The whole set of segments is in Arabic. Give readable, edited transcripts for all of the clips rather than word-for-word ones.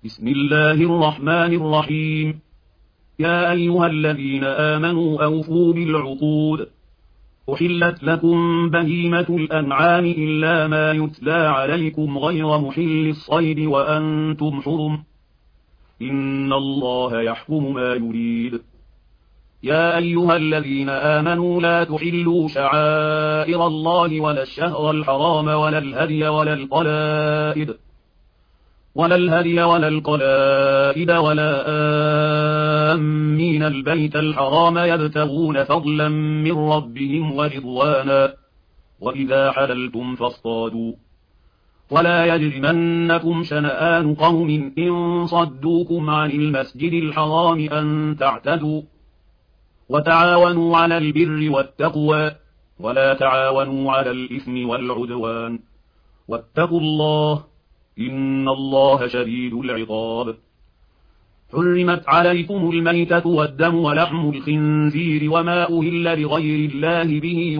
بسم الله الرحمن الرحيم. يا أيها الذين آمنوا أوفوا بالعقود. أحلت لكم بهيمة الأنعام إلا ما يتلى عليكم غير محل الصيد وأنتم حرم. إن الله يحكم ما يريد. يا أيها الذين آمنوا لا تحلوا شعائر الله ولا الشهر الحرام ولا الهدي ولا القلائد ولا آمين البيت الحرام يبتغون فضلا من ربهم ورضوانا وإذا حللتم فاصطادوا ولا يجرمنكم شنآن قوم إن صدوكم عن المسجد الحرام أن تعتدوا وتعاونوا على البر والتقوى ولا تعاونوا على الإثم والعدوان واتقوا الله إن الله شديد العقاب. حرمت عليكم الميتة والدم ولحم الخنزير وما أهل لغير الله به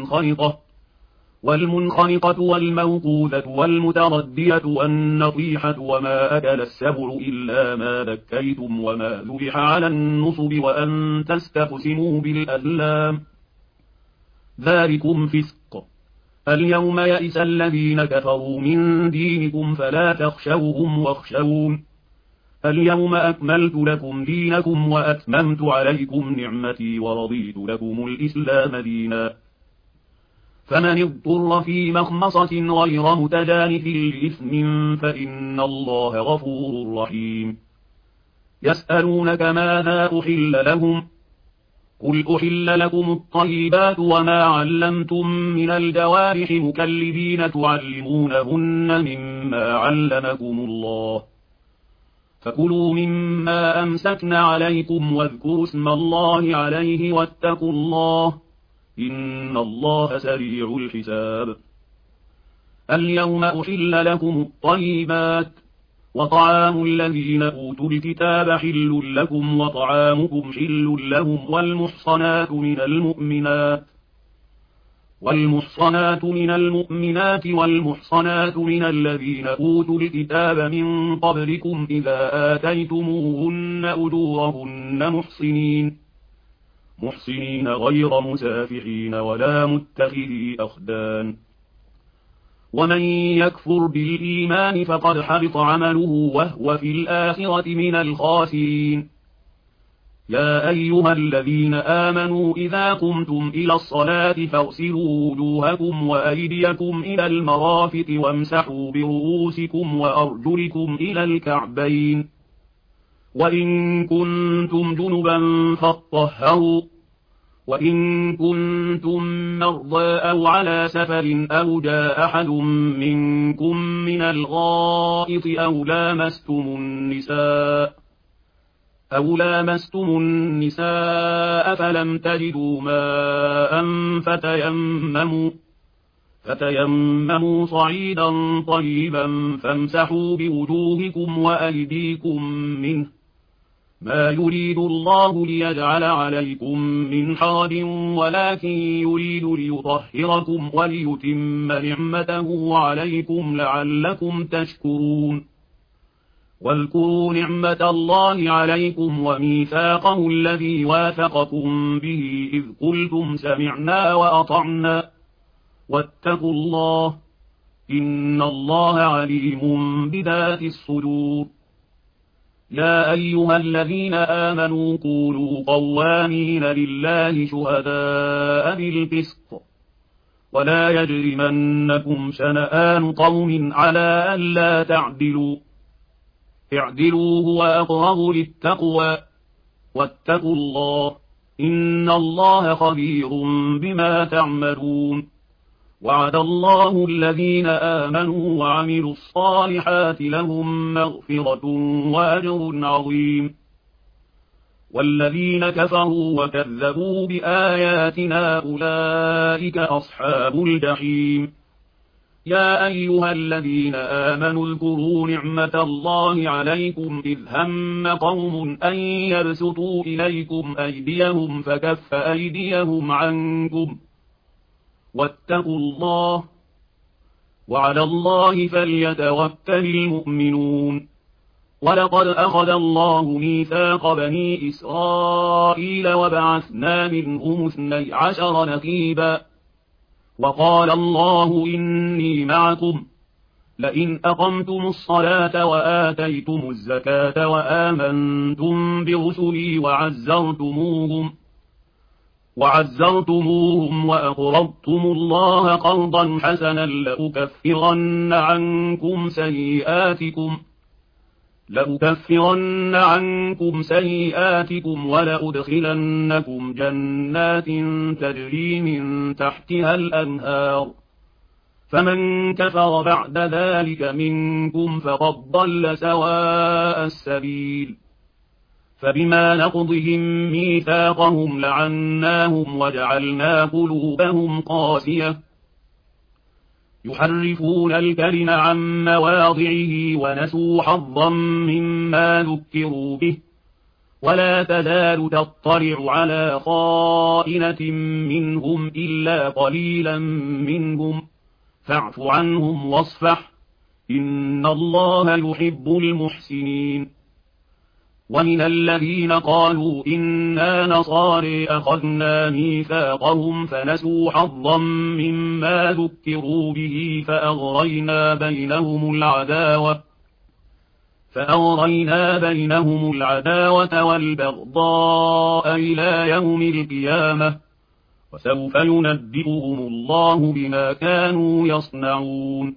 والمنخنقة والموقوذة والمتردية والنطيحة وما أكل السبع إلا ما ذكيتم وما ذبح على النصب وأن تستقسموا بالأزلام ذلكم فسق. اليوم يئس الذين كفروا من دينكم فلا تخشوهم واخشون. اليوم أكملت لكم دينكم وأتممت عليكم نعمتي ورضيت لكم الإسلام دينا. فمن اضطر في مخمصة غير متجانف لإثم فإن الله غفور رحيم. يسألونك ماذا أحل لهم قل أحل لكم الطيبات وما علمتم من الجوارح مكلبين تعلمونهن مما علمكم الله فكلوا مما أمسكن عليكم واذكروا اسم الله عليه واتقوا الله إن الله سريع الحساب. اليوم أحل لكم الطيبات وطعام الذين أوتوا الكتاب حل لكم وطعامكم حل لهم والمحصنات من المؤمنات والمحصنات من الذين أوتوا الكتاب من قبلكم إذا آتيتموهن أجورهن محصنين غير مسافحين ولا متخذي أخدان. ومن يكفر بالإيمان فقد حبط عمله وهو في الآخرة من الخاسرين. يا أيها الذين آمنوا إذا قمتم إلى الصلاة فاغسلوا وجوهكم وأيديكم إلى المرافق وامسحوا برؤوسكم وأرجلكم إلى الكعبين وإن كنتم جنبا فاطهروا وإن كنتم مرضى أو على سفر أو جاء أحد منكم من الغائط أو لامستم النساء فلم تجدوا ماء فتيمموا صعيدا طيبا فامسحوا بوجوهكم وأيديكم منه ما يريد الله ليجعل عليكم من حرج ولكن يريد ليطهركم وليتم نعمته عليكم لعلكم تشكرون. واذكروا نعمة الله عليكم وميثاقه الذي واثقكم به إذ قلتم سمعنا وأطعنا واتقوا الله إن الله عليم بذات الصدور. يا أيها الذين آمنوا كونوا قوامين لله شهداء بالقسط ولا يجرمنكم شنآن قوم على ألا تعدلوا اعدلوا هو أقرب للتقوى واتقوا الله إن الله خبير بما تعملون. وعد الله الذين آمنوا وعملوا الصالحات لهم مغفرة وأجر عظيم. والذين كفروا وكذبوا بآياتنا أولئك أصحاب الجحيم. يا أيها الذين آمنوا اذكروا نعمة الله عليكم إذ هم قوم أن يبسطوا إليكم أيديهم فكف أيديهم عنكم واتقوا الله وعلى الله فليتوكل المؤمنون. ولقد أخذ الله ميثاق بني إسرائيل وبعثنا منهم 12 نقيبا وقال الله إني معكم لئن أقمتم الصلاة وآتيتم الزكاة وآمنتم برسلي وعزرتموهم وأقرضتم الله قرضا حسنا لأكفرن عنكم سيئاتكم ولأدخلنكم جنات تجري من تحتها الأنهار فمن كفر بعد ذلك منكم فقد ضل سواء السبيل فبما نقضهم ميثاقهم لعناهم وجعلنا قلوبهم قاسية يحرفون الكلم عن مواضعه ونسوا حظا مما ذكروا به ولا تزال تطلع على خائنة منهم إلا قليلا منهم فاعف عنهم واصفح إن الله يحب المحسنين ومن الذين قالوا إنا نصارى أخذنا ميثاقهم فنسوا حظا مما ذكروا به فأغرينا بينهم العداوة والبغضاء إلى يوم القيامة وسوف ينبئهم الله بما كانوا يصنعون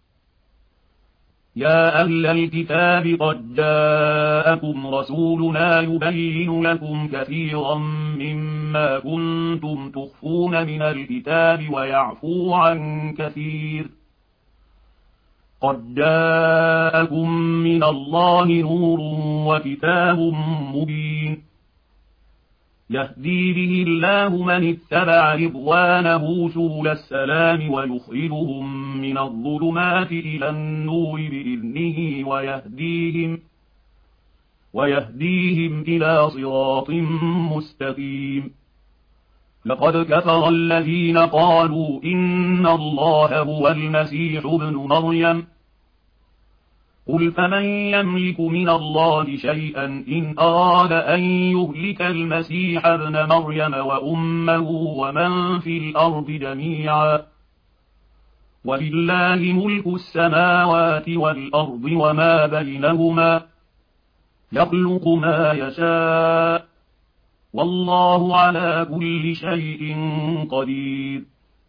يا أهل الكتاب قد جاءكم رسولنا يبين لكم كثيرا مما كنتم تخفون من الكتاب ويعفو عن كثير قد جاءكم من الله نور وكتاب مبين يهدي به الله من اتبع رضوانه سبل السلام ويخرجهم من الظلمات إلى النور بإذنه ويهديهم إلى صراط مستقيم لقد كفر الذين قالوا إن الله هو المسيح ابن مريم قل فمن يملك من الله شيئا إن أراد أن يهلك المسيح ابن مريم وأمه ومن في الأرض جميعا ولله ملك السماوات والأرض وما بينهما يخلق ما يشاء والله على كل شيء قدير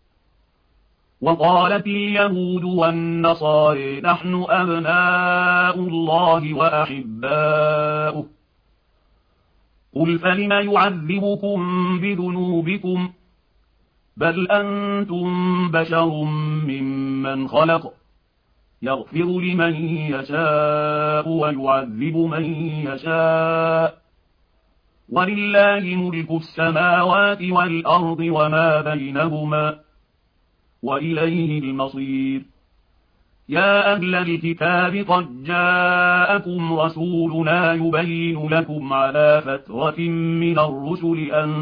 وقالت اليهود والنصارى نحن أبناء الله وأحباؤه قل فلم يعذبكم بذنوبكم بل أنتم بشر ممن خلق يغفر لمن يشاء ويعذب من يشاء ولله ملك السماوات والأرض وما بينهما وإليه المصير يا أهل الكتاب قد جاءكم رسولنا يبين لكم على فترة من الرسل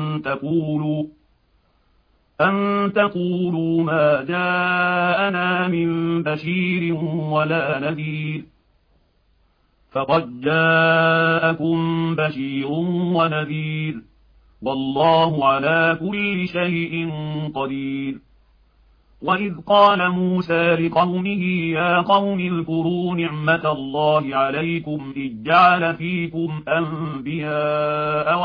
أن تقولوا ما جاءنا من بشير ولا نذير فقد جاءكم بشير ونذير والله على كل شيء قدير وإذ قال موسى لقومه يا قوم اذكروا نعمة الله عليكم إذ جعل فيكم أنبياء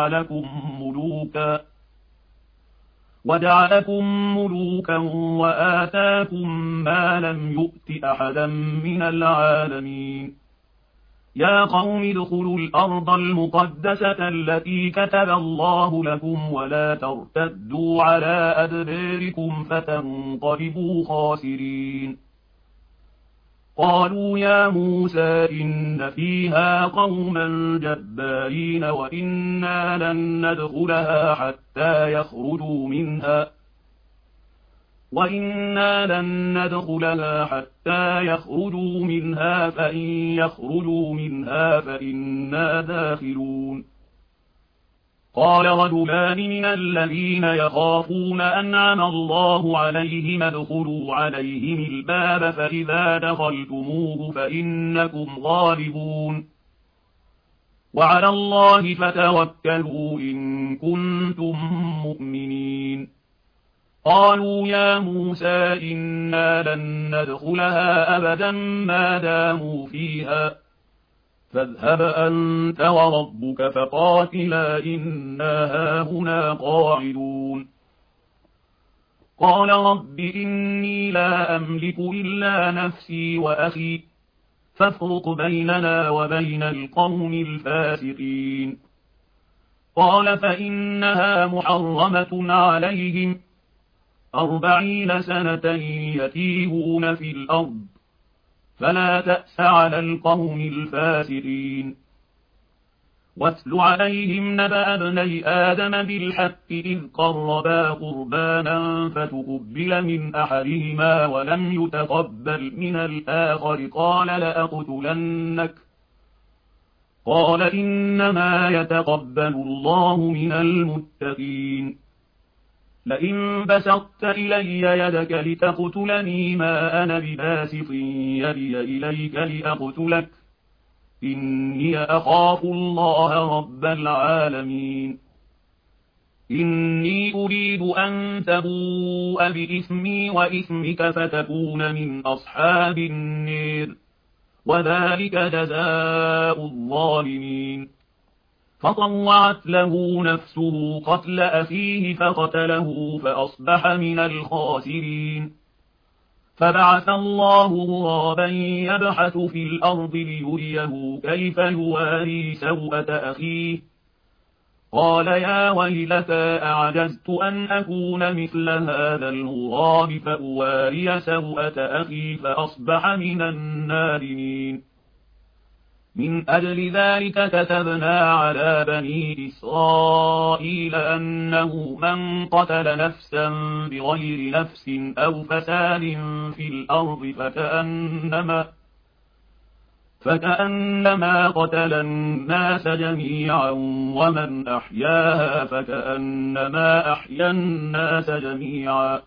وجعلكم ملوكا وآتاكم ما لم يؤت أحدا من العالمين يا قوم ادخلوا الأرض المقدسة التي كتب الله لكم ولا ترتدوا على أدباركم فتنقلبوا خاسرين قالوا يا موسى إن فيها قوما جبارين وإنا لن ندخلها حتى يخرجوا منها فإن يخرجوا منها فإنا داخلون قال رجلان من الذين يخافون أنعم الله عليهم ادخلوا عليهم الباب فإذا دخلتموه فإنكم غالبون وعلى الله فتوكلوا إن كنتم مؤمنين قالوا يا موسى إنا لن ندخلها أبدا ما داموا فيها فاذهب أنت وربك فقاتلا إنا هاهنا قاعدون قال رب إني لا أملك إلا نفسي وأخي فافرق بيننا وبين القوم الفاسقين قال فإنها محرمة عليهم 40 سنة يتيهون في الأرض فلا تأس على القوم الفاسقين واتل عليهم نبأ ابني آدم بالحق إذ قربا قربانا فتقبل من أحدهما ولم يتقبل من الآخر قال لأقتلنك قال إنما يتقبل الله من المتقين لئن بسطت إلي يدك لتقتلني ما أنا بباسط يدي إليك لأقتلك إني أخاف الله رب العالمين إني أريد أن تبوء بإثمي وإثمك فتكون من أصحاب النير وذلك جزاء الظالمين فطوعت له نفسه قتل أخيه فقتله فأصبح من الخاسرين فبعث الله غرابا يبحث في الأرض ليريه كيف يواري سوءة أخيه قال يا ويلتى أعجزت أن أكون مثل هذا الغراب فأواري سوءة أخي فأصبح من النادمين من أجل ذلك كتبنا على بني إسرائيل أنه من قتل نفسا بغير نفس أو فساد في الأرض فكأنما قتل الناس جميعا ومن أحياها فكأنما أحيا الناس جميعا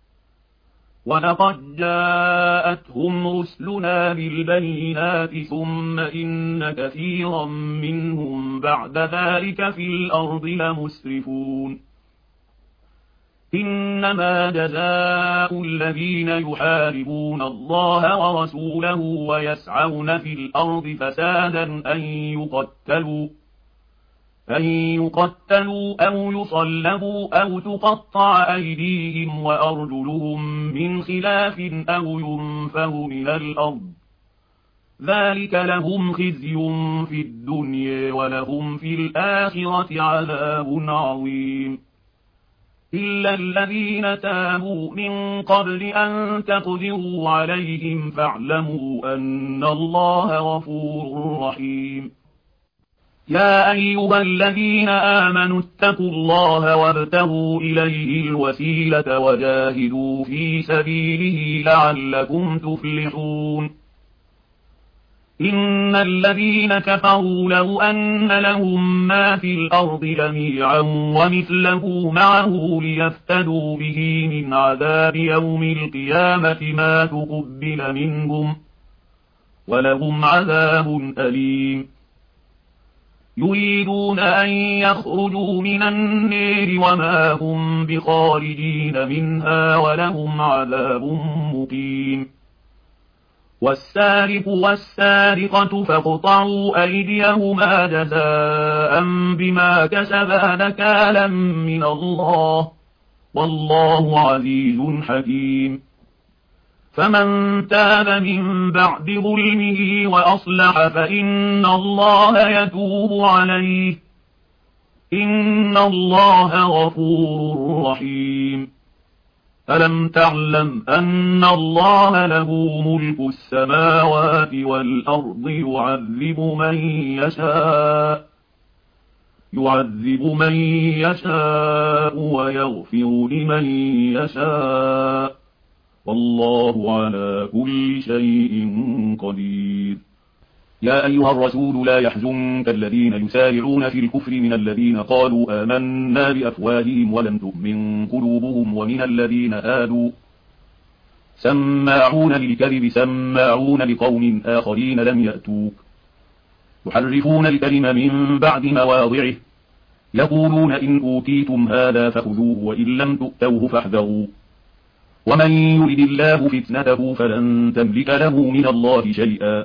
ولقد جاءتهم رسلنا بالبينات ثم إن كثيرا منهم بعد ذلك في الأرض لمسرفون إنما جزاء الذين يحاربون الله ورسوله ويسعون في الأرض فسادا أن يقتلوا أو يصلبوا أو تقطع أيديهم وأرجلهم من خلاف أو ينفوا من الأرض ذلك لهم خزي في الدنيا ولهم في الآخرة عذاب عظيم إلا الذين تابوا من قبل أن تقدروا عليهم فاعلموا أن الله غفور رحيم يا أيها الذين آمنوا اتقوا الله وابتغوا إليه الوسيلة وجاهدوا في سبيله لعلكم تفلحون إن الذين كفروا لو أن لهم ما في الأرض جميعا ومثله معه ليفتدوا به من عذاب يوم القيامة ما تقبل منهم ولهم عذاب أليم يريدون أن يخرجوا من النار وما هم بخارجين منها ولهم عذاب مقيم والسارق والسارقة فاقطعوا أيديهما جزاء بما كسبا نكالا من الله والله عزيز حكيم فمن تاب من بعد ظلمه وأصلح فإن الله يتوب عليه إن الله غفور رحيم ألم تعلم أن الله له ملك السماوات والأرض يعذب من يشاء ويغفر لمن يشاء والله على كل شيء قدير يا أيها الرسول لا يحزنك الذين يسارعون في الكفر من الذين قالوا آمنا بأفواههم ولم تؤمن قلوبهم ومن الذين هادوا سماعون للكذب سماعون لقوم آخرين لم يأتوك يحرفون الكلم من بعد مواضعه يقولون إن أوتيتم هذا فخذوه وإن لم تؤتوه فاحذروا ومن يرد الله فتنته فلن تملك له من الله شيئا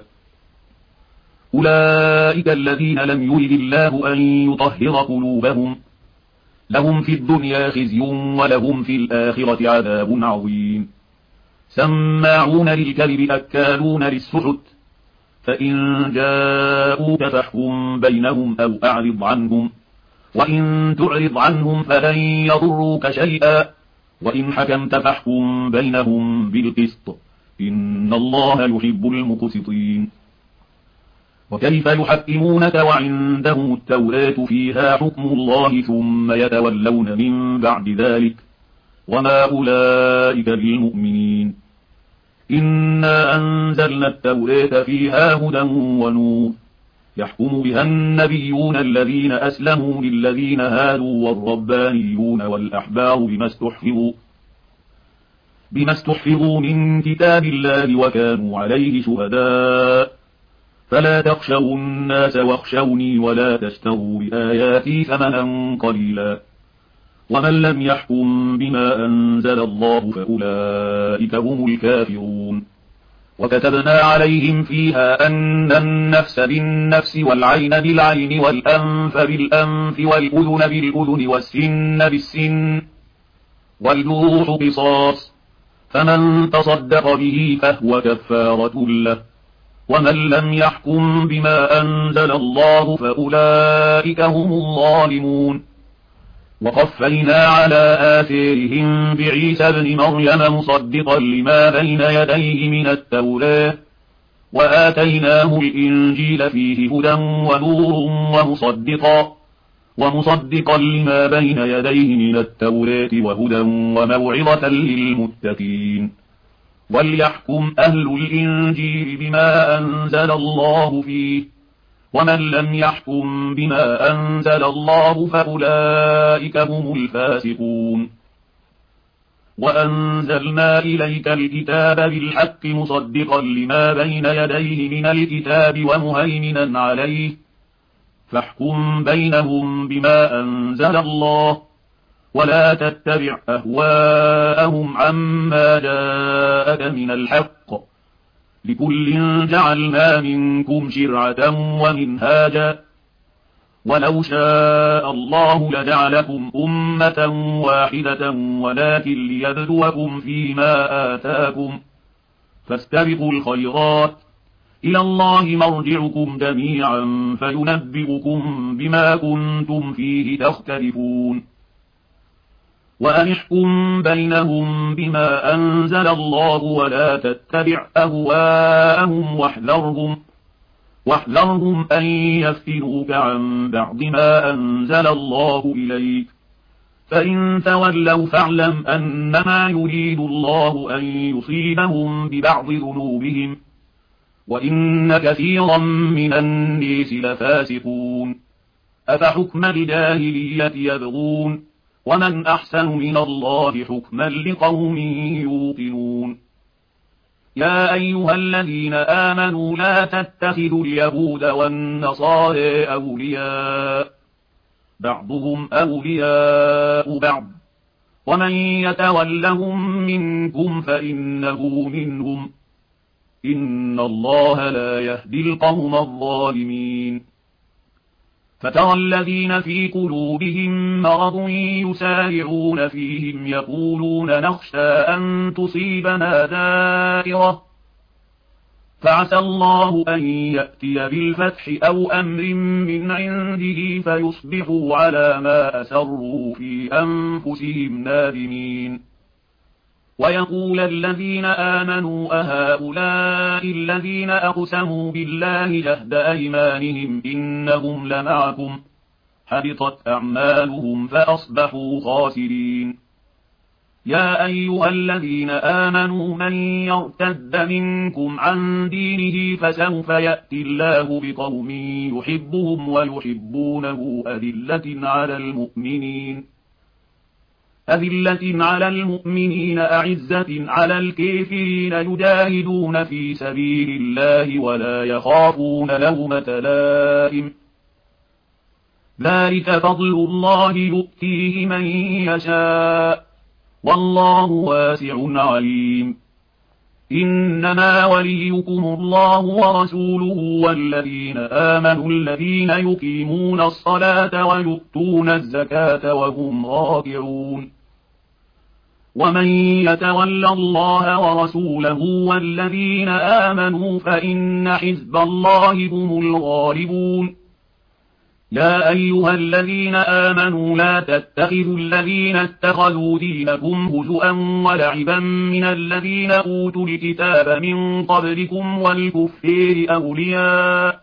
أولئك الذين لم يرد الله أن يطهر قلوبهم لهم في الدنيا خزي ولهم في الآخرة عذاب عظيم سماعون للكذب أكالون للسحت فإن جاءوك فاحكم بينهم أو أعرض عنهم وإن تعرض عنهم فلن يضروك شيئا وإن حكمت فاحكم بينهم بالقسط إن الله يحب المقسطين وكيف يحكمونك وعندهم التوراة فيها حكم الله ثم يتولون من بعد ذلك وما أولئك بالمؤمنين إنا أنزلنا التوراة فيها هدى ونور يحكم بها النبيون الذين أسلموا للذين هادوا والربانيون والأحبار بما استحفظوا من كتاب الله وكانوا عليه شهداء فلا تخشوا الناس واخشوني ولا تشتروا بآياتي ثمنا قليلا ومن لم يحكم بما أنزل الله فأولئك هم الكافرون وكتبنا عليهم فيها أن النفس بالنفس والعين بالعين والأنف بالأنف والأذن بالأذن والسن بالسن والجروح قصاص فمن تصدق به فهو كفارة له ومن لم يحكم بما أنزل الله فأولئك هم الظالمون وقفينا على آثارهم بعيسى ابن مريم مصدقا لما بين يديه من التوراة وآتيناه الإنجيل فيه هدى ونور ومصدقا لما بين يديه من التوراة وهدى وموعظة للمتقين وليحكم أهل الإنجيل بما أنزل الله فيه ومن لم يحكم بما أنزل الله فأولئك هم الفاسقون وأنزلنا إليك الكتاب بالحق مصدقا لما بين يديه من الكتاب ومهيمنا عليه فاحكم بينهم بما أنزل الله ولا تتبع أهواءهم عما جاءك من الحق لكل جعلنا منكم شرعة ومنهاجا ولو شاء الله لجعلكم أمة واحدة ولكن ليبلوكم فيما آتاكم فاستبقوا الخيرات إلى الله مرجعكم جميعا فينبئكم بما كنتم فيه تختلفون وأنحكم بينهم بما أنزل الله ولا تتبع أهواءهم واحذرهم أن يفتنوك عن بعض ما أنزل الله إليك فإن تولوا فاعلم أنما يريد الله أن يصيبهم ببعض ذنوبهم وإن كثيرا من الناس لفاسقون أفحكم الجاهلية يبغون ومن أحسن من الله حكما لقوم يوقنون يا أيها الذين آمنوا لا تتخذوا اليهود والنصارى أولياء بعضهم أولياء بعض ومن يتولهم منكم فإنه منهم إن الله لا يهدي القوم الظالمين فترى الذين في قلوبهم مرض يسارعون فيهم يقولون نخشى أن تصيبنا دائرة فعسى الله أن يأتي بالفتح أو أمر من عنده فيصبحوا على ما أسروا في أنفسهم نادمين ويقول الذين آمنوا أهؤلاء الذين أقسموا بالله جهد أيمانهم إنهم لمعكم حبطت أعمالهم فأصبحوا خاسرين يا أيها الذين آمنوا من يرتد منكم عن دينه فسوف يأتي الله بقوم يحبهم ويحبونه أذلة على المؤمنين أعزة على الكافرين يجاهدون في سبيل الله ولا يخافون لومة لائم ذلك فضل الله يؤتيه من يشاء والله واسع عليم إنما وليكم الله ورسوله والذين آمنوا الذين يقيمون الصلاة ويؤتون الزكاة وهم راكعون ومن يتول الله ورسوله والذين آمنوا فإن حزب الله هم الغالبون يا أيها الذين آمنوا لا تتخذوا الذين اتخذوا دينكم هزؤا ولعبا من الذين أوتوا الكتاب من قبلكم والكفار أولياء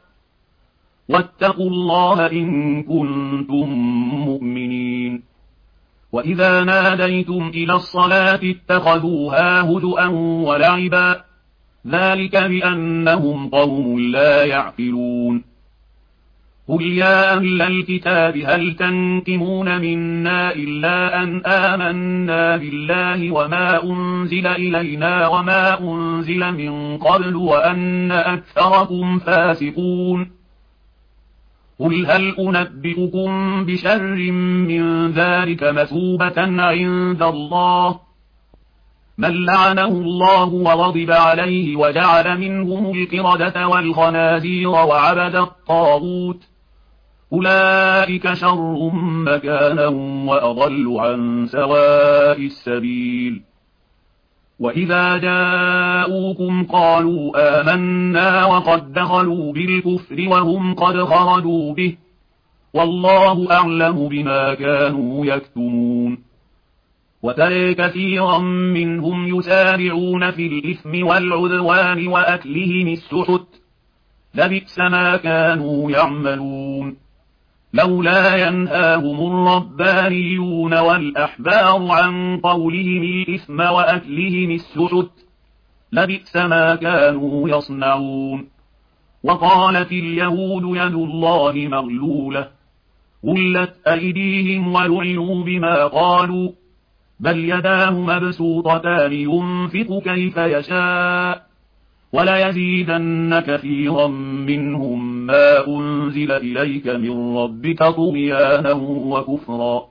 واتقوا الله إن كنتم مؤمنين وإذا ناديتم إلى الصلاة اتخذوها هزؤا ولعبا ذلك بأنهم قوم لا يعقلون قل يا أهل الكتاب هل تنقمون منا إلا أن آمنا بالله وما أنزل إلينا وما أنزل من قبل وأن أكثركم فاسقون قل هل أنبئكم بشر من ذلك مثوبة عند الله من لعنه الله وغضب عليه وجعل منهم القردة والخنازير وعبد الطاغوت أولئك شر مكانا وأضل عن سواء السبيل وإذا جاءوكم قالوا آمنا وقد دخلوا بالكفر وهم قد خرجوا به والله أعلم بما كانوا يكتمون وترى كثيرا منهم يسارعون في الإثم والعدوان وأكلهم السحت لبئس ما كانوا يعملون لولا ينهاهم الربانيون والأحبار عن قولهم الإثم وأكلهم السحت لبئس ما كانوا يصنعون وقالت اليهود يد الله مغلولة غلت أيديهم ولعنوا بما قالوا بل يداه مبسوطتان ينفق كيف يشاء وليزيدن كثيرا منهم ما أنزل إليك من ربك طغيانا وكفرا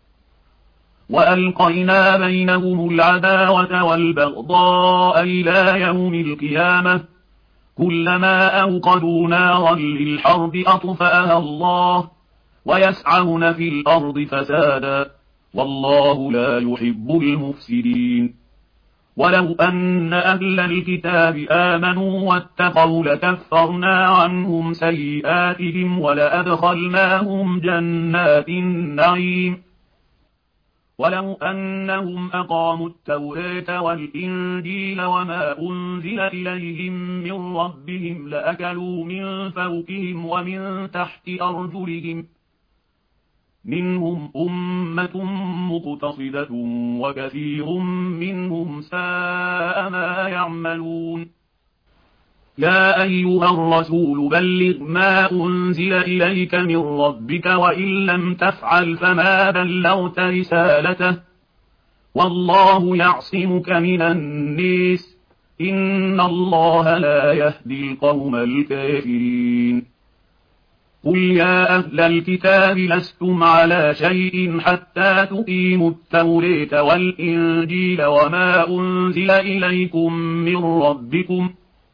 وألقينا بينهم العداوة والبغضاء إلى يوم القيامة كلما أوقدوا نارا للحرب أطفأها الله ويسعون في الأرض فسادا والله لا يحب المفسدين ولو أن أهل الكتاب آمنوا واتقوا لكفرنا عنهم سيئاتهم ولأدخلناهم جنات النعيم ولو أنهم أقاموا التوراة والإنجيل وما أنزل إليهم من ربهم لأكلوا من فوقهم ومن تحت أرجلهم منهم أمة مقتصدة وكثير منهم ساء ما يعملون يا أيها الرسول بلغ ما أنزل إليك من ربك وإن لم تفعل فما بلغت رسالته والله يعصمك من الناس إن الله لا يهدي القوم الكافرين قل يا أهل الكتاب لستم على شيء حتى تقيموا التوراة والإنجيل وما أنزل إليكم من ربكم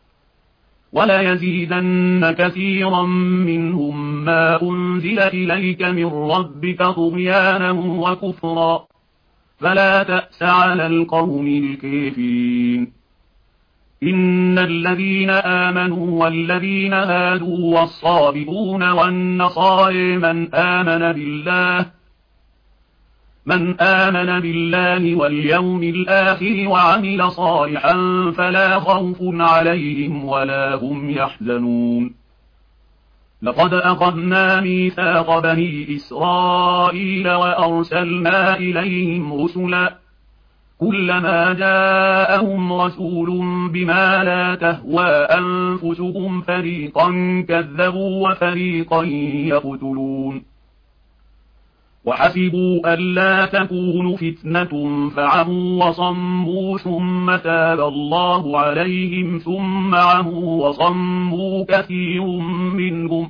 وليزيدن كثيرا منهم ما أنزل إليك من ربك طغيانا وكفرا فلا تأس على القوم الكافرين إن الذين آمنوا والذين هادوا والصابئون والنصارى من آمن بالله واليوم الآخر وعمل صالحا فلا خوف عليهم ولا هم يحزنون لقد أخذنا ميثاق بني إسرائيل وأرسلنا إليهم رسلا كلما جاءهم رسول بما لا تهوى أنفسهم فريقا كذبوا وفريقا يقتلون وحسبوا ألا تكون فتنة فعموا وصموا ثم تاب الله عليهم ثم عموا وصموا كثير منهم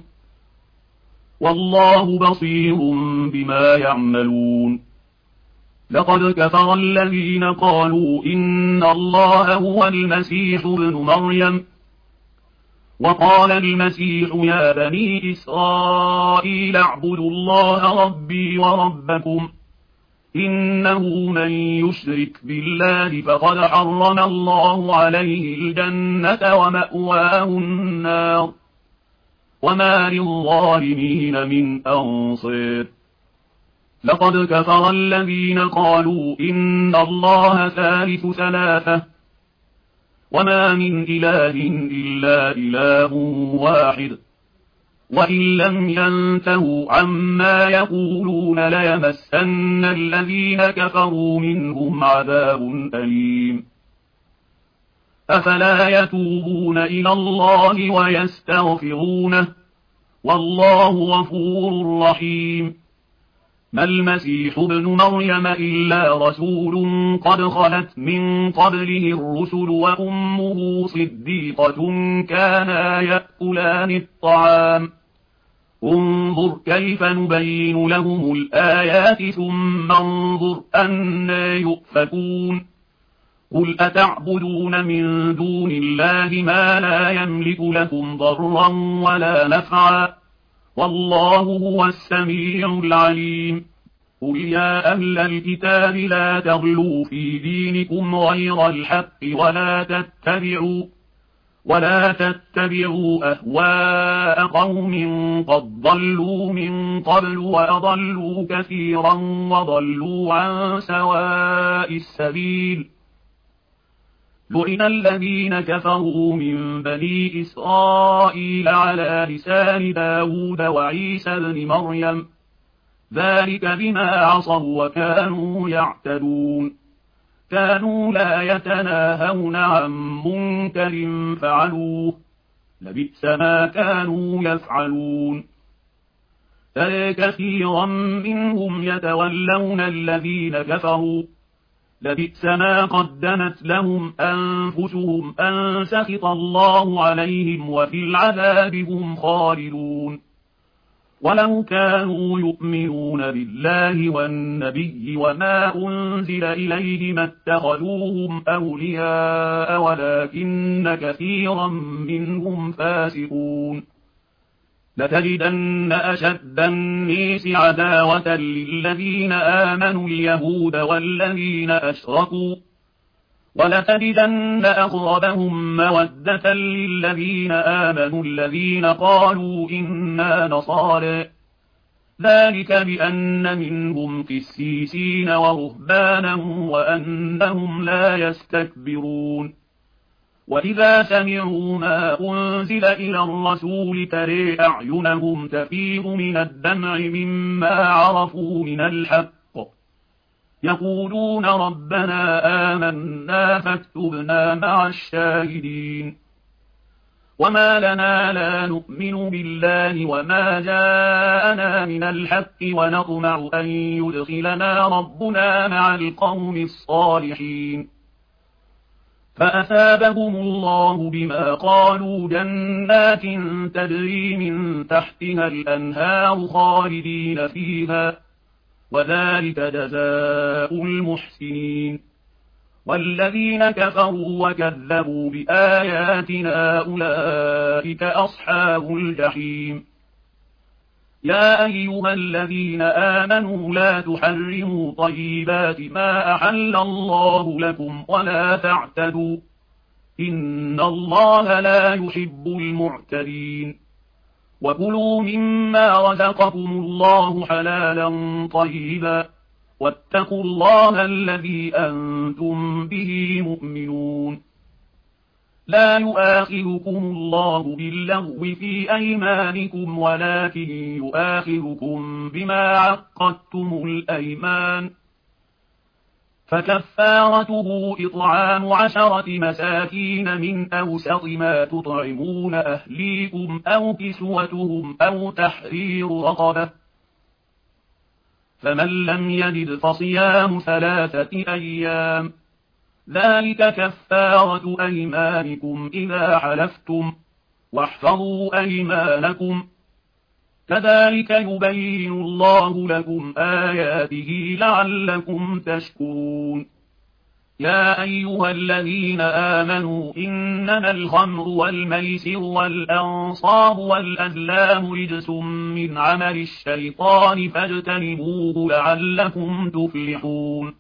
والله بصير بما يعملون لقد كفر الذين قالوا إن الله هو المسيح ابن مريم وقال المسيح يا بني إسرائيل اعبدوا الله ربي وربكم إنه من يشرك بالله فقد حرم الله عليه الجنة ومأواه النار وما للظالمين من أنصير لقد كفر الذين قالوا إن الله ثالث ثلاثة وما من إله إلا إله واحد وإن لم ينتهوا عما يقولون ليمسن الذين كفروا منهم عذاب أليم أفلا يتوبون إلى الله ويستغفرونه والله غفور رحيم ما المسيح ابن مريم إلا رسول قد خلت من قبله الرسل وأمه صديقة كانا يأكلان الطعام انظر كيف نبين لهم الآيات ثم انظر أنى يؤفكون قل أتعبدون من دون الله ما لا يملك لكم ضرا ولا نفعا والله هو السميع العليم قل يا أهل الكتاب لا تغلوا في دينكم غير الحق ولا تتبعوا أهواء قوم قد ضلوا من قبل وأضلوا كثيرا وضلوا عن سواء السبيل لعن الذين كفروا من بني إسرائيل على لسان داود وعيسى بن مريم ذلك بما عصوا وكانوا يعتدون كانوا لا يتناهون عن منكر فعلوه لبئس ما كانوا يفعلون ترى كثيرا منهم يتولون الذين كفروا لبئس ما قدمت لهم أنفسهم أن سخط الله عليهم وفي العذاب هم خالدون ولو كانوا يؤمنون بالله والنبي وما أنزل إليه ما اتخذوهم أولياء ولكن كثيرا منهم فاسقون لتجدن أشد الناس عداوة للذين آمنوا اليهود والذين أشركوا ولتجدن أقربهم مودة للذين آمنوا الذين قالوا إنا نصارى ذلك بأن منهم قسيسين ورهبانا وأنهم لا يستكبرون وإذا سمعوا ما أنزل إلى الرسول ترى أعينهم تفيض من الدمع مما عرفوا من الحق يقولون ربنا آمنا فاكتبنا مع الشاهدين وما لنا لا نؤمن بالله وما جاءنا من الحق ونطمع أن يدخلنا ربنا مع القوم الصالحين فأثابهم الله بما قالوا جنات تجري من تحتها الأنهار خالدين فيها وذلك جزاء المحسنين والذين كفروا وكذبوا بآياتنا أولئك أصحاب الجحيم يا أيها الذين آمنوا لا تحرموا طيبات ما أحل الله لكم ولا تعتدوا إن الله لا يحب المعتدين وكلوا مما رزقكم الله حلالا طيبا واتقوا الله الذي أنتم به مؤمنون لا يؤاخذكم الله باللغو في أيمانكم ولكن يؤاخذكم بما عقدتم الأيمان فكفارته إطعام 10 مساكين من أوسط ما تطعمون أهليكم أو كسوتهم أو تحرير رقبة، فمن لم يجد فصيام 3 أيام، ذلك كفارة أيمانكم إذا حلفتم، واحفظوا أيمانكم، كذلك يبين الله لكم آياته لعلكم تشكرون. يا أيها الذين آمنوا إنما الخمر والميسر والأنصاب والأزلام رجس من عمل الشيطان فاجتنبوه لعلكم تفلحون.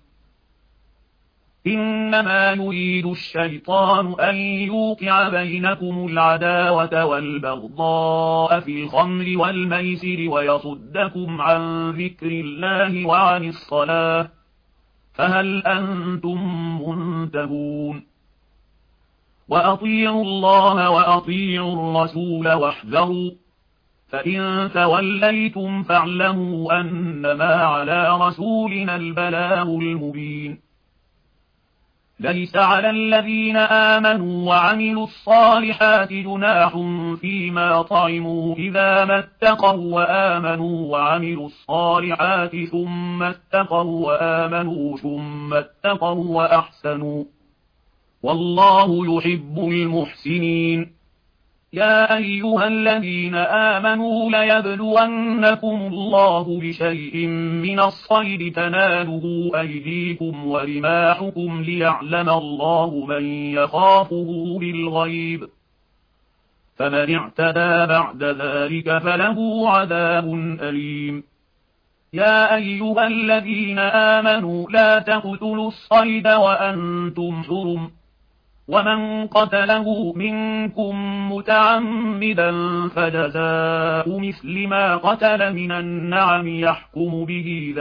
إنما يريد الشيطان أن يوقع بينكم العداوة والبغضاء في الخمر والميسر ويصدكم عن ذكر الله وعن الصلاة، فهل أنتم منتهون؟ وأطيعوا الله وأطيعوا الرسول واحذروا، فإن توليتم فاعلموا أنما على رسولنا البلاغ المبين. ليس على الذين آمنوا وعملوا الصالحات جناح فيما طعموا إذا ما اتقوا وآمنوا وعملوا الصالحات ثم اتقوا وآمنوا ثم اتقوا وأحسنوا، والله يحب المحسنين. يا أيها الذين آمنوا ليبلونكم الله بشيء من الصيد تناله أيديكم ورماحكم ليعلم الله من يخافه بالغيب، فمن اعتدى بعد ذلك فله عذاب أليم. يا أيها الذين آمنوا لا تقتلوا الصيد وأنتم حرم، ومن قتله منكم متعمدا فجزاء مثل ما قتل من النعم يحكم به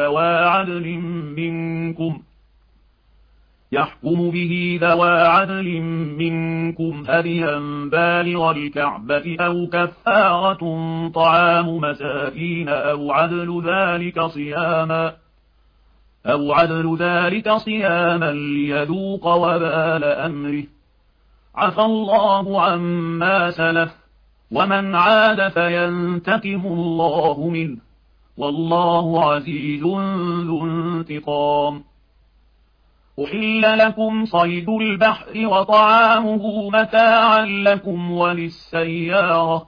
ذوى عدل منكم هديا بالغ الكعبة أو كفارة طعام مساكين أو عدل ذلك صياما ليذوق وبال أمره، عفى الله عما سلف، ومن عاد فينتقم الله منه، والله عزيز ذو انتقام. أحل لكم صيد البحر وطعامه متاعا لكم وللسيارة،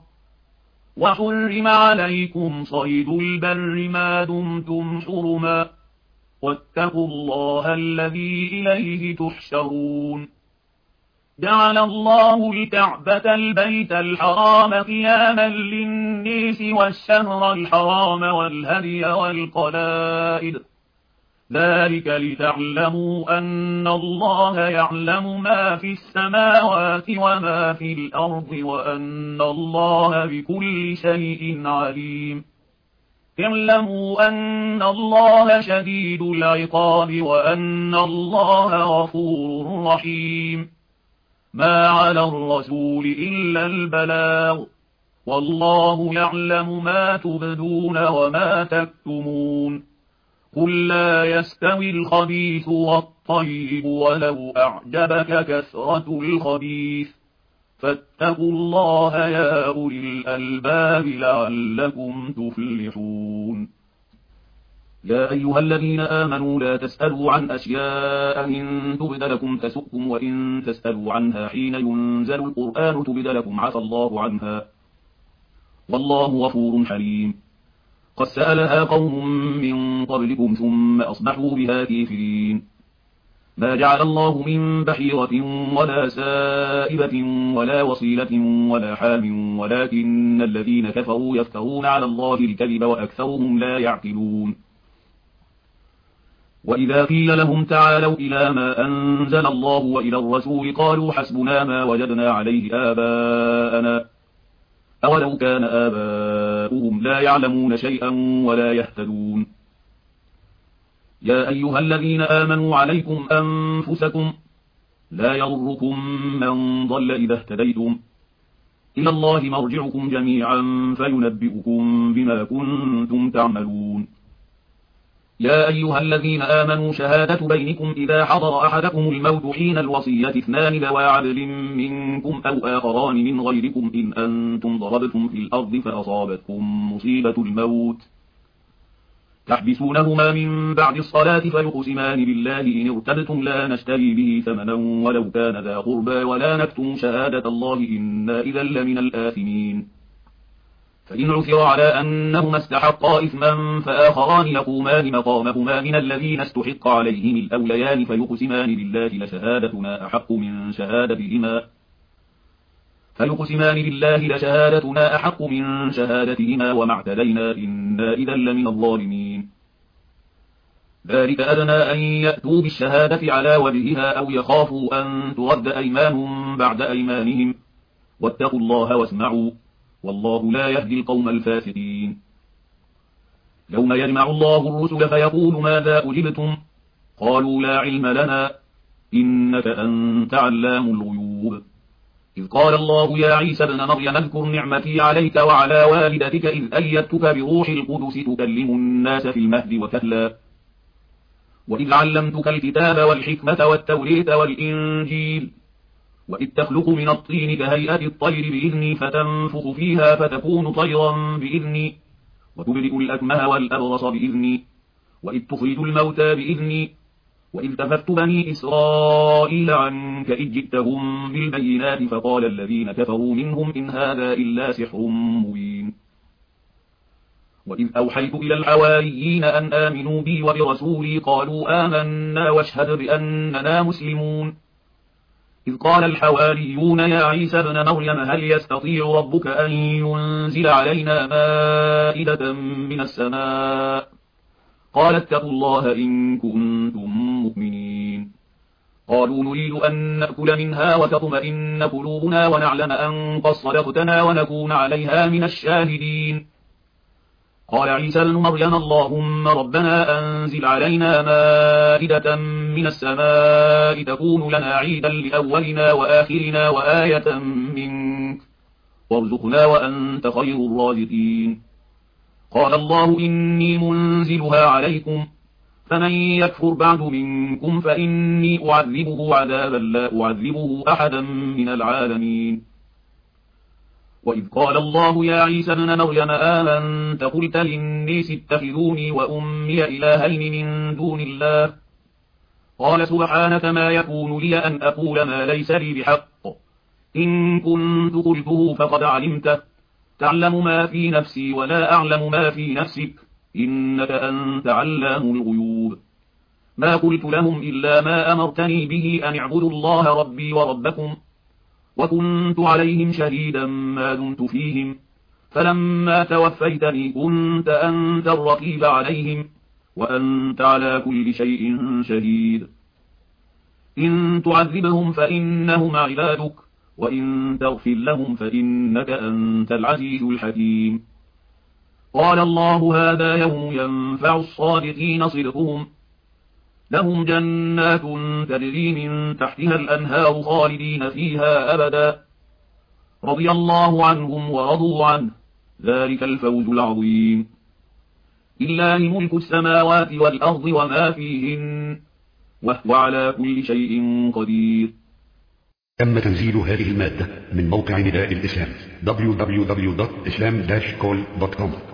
وحرم عليكم صيد البر ما دمتم حرما، واتقوا الله الذي إليه تحشرون. جعل الله الكعبة البيت الحرام قياما للناس والشهر الحرام والهدي والقلائد، ذلك لتعلموا أن الله يعلم ما في السماوات وما في الأرض وأن الله بكل شيء عليم. اعلموا أن الله شديد العقاب وأن الله غفور رحيم. ما على الرسول إلا البلاغ، والله يعلم ما تبدون وما تكتمون. قل لا يستوي الخبيث والطيب ولو أعجبك كثرة الخبيث، فاتقوا الله يا أولي الألباب لعلكم تفلحون. يا أيها الذين آمنوا لا تسألوا عن أشياء إن تبد لكم تسؤكم، وإن تسألوا عنها حين ينزل القرآن تبد لكم عفى الله عنها، والله غفور حليم. قد سألها قوم من قبلكم ثم أصبحوا بها كافرين. ما جعل الله من بحيرة ولا سائبة ولا وصيلة ولا حام، ولكن الذين كفروا يفترون على الله الكذب وأكثرهم لا يعقلون. وإذا قيل لهم تعالوا إلى ما أنزل الله وإلى الرسول قالوا حسبنا ما وجدنا عليه آباءنا، أولو كان آباؤهم لا يعلمون شيئا ولا يهتدون. يا أيها الذين آمنوا عليكم أنفسكم، لا يضركم من ضل إذا اهتديتم، إلى الله مرجعكم جميعا فينبئكم بما كنتم تعملون. يا أيها الذين آمنوا شهادة بينكم إذا حضر أحدكم الموت حين الوصية اثنان ذوى عدل منكم أو آخران من غيركم إن أنتم ضربتم في الأرض فأصابتكم مصيبة الموت تحبسونهما من بعد الصلاة فيقسمان بالله إن ارتبتم لا نشتري به ثمنا ولو كان ذا قربى ولا نكتم شهادة الله إنا إذا لمن الآثمين فإن عثر على أنهما استحقا إثما فآخران يقومان مقامهما من الذين استحق عليهم الأوليان فيقسمان بالله لشهادتنا أحق من شهادتهما وما اعتدينا إنا إذا لمن الظالمين ذلك أدنى أن يأتوا بالشهادة على وجهها أو يخافوا أن ترد أيمان بعد أيمانهم واتقوا الله واسمعوا والله لا يهدي القوم الفاسقين يوم يجمع الله الرسل فيقول ماذا أجبتم قالوا لا علم لنا إنك أنت علام الغيوب إذ قال الله يا عيسى ابن مريم اذكر نعمتي عليك وعلى والدتك إذ أيدتك بروح القدس تكلم الناس في المهد وكهلا وإذ علمتك الكتاب والحكمة والتوريث والإنجيل وإذ تخلق من الطين كهيئة الطير بإذني فتنفخ فيها فتكون طيرا بإذني وتبرئ الأكمه والأبرص بإذني وإذ تخرج الموتى بإذني وإذ كففت بني إسرائيل عنك إذ جئتهم بالبينات فقال الذين كفروا منهم إن هذا إلا سحر مبين وإذ أوحيت إلى الحواريين أن آمنوا بي وبرسولي قالوا آمنا واشهد بأننا مسلمون إذ قال الحواريون يا عيسى ابن مريم هل يستطيع ربك أن ينزل علينا مائدة من السماء قال اتقوا الله إن كنتم مؤمنين قالوا نريد أن نأكل منها وتطمئن قلوبنا ونعلم أن قد صدقتنا ونكون عليها من الشاهدين قال عيسى ابن مريم اللهم ربنا أنزل علينا مائدة من السماء تكون لنا عيدا لأولنا وآخرنا وآية منك وارزقنا وأنت خير الرازقين قال الله إني منزلها عليكم فمن يكفر بعد منكم فإني أعذبه عذابا لا أعذبه أحدا من العالمين وإذ قال الله يا عيسى ابن مريم آمنت قلت للناس اتخذوني وأمي إلهين من دون الله قال سبحانك ما يكون لي أن أقول ما ليس لي بحق إن كنت قلته فقد علمته تعلم ما في نفسي ولا أعلم ما في نفسك إنك أنت علام الغيوب ما قلت لهم إلا ما أمرتني به أن اعبدوا الله ربي وربكم وكنت عليهم شهيدا ما دمت فيهم فلما توفيتني كنت أنت الرقيب عليهم وأنت على كل شيء شهيد إن تعذبهم فإنهم عبادك وإن تغفر لهم فإنك أنت العزيز الحكيم قال الله هذا يوم ينفع الصادقين صدقهم لهم جنات تجري من تحتها الأنهار خالدين فيها أبدا رضي الله عنهم ورضوا عنه ذلك الفوز العظيم لله ملك السماوات والأرض وما فيهن وهو على كل شيء قدير. تم تنزيل هذه المادة من موقع نداء الإسلام www.islam-call.com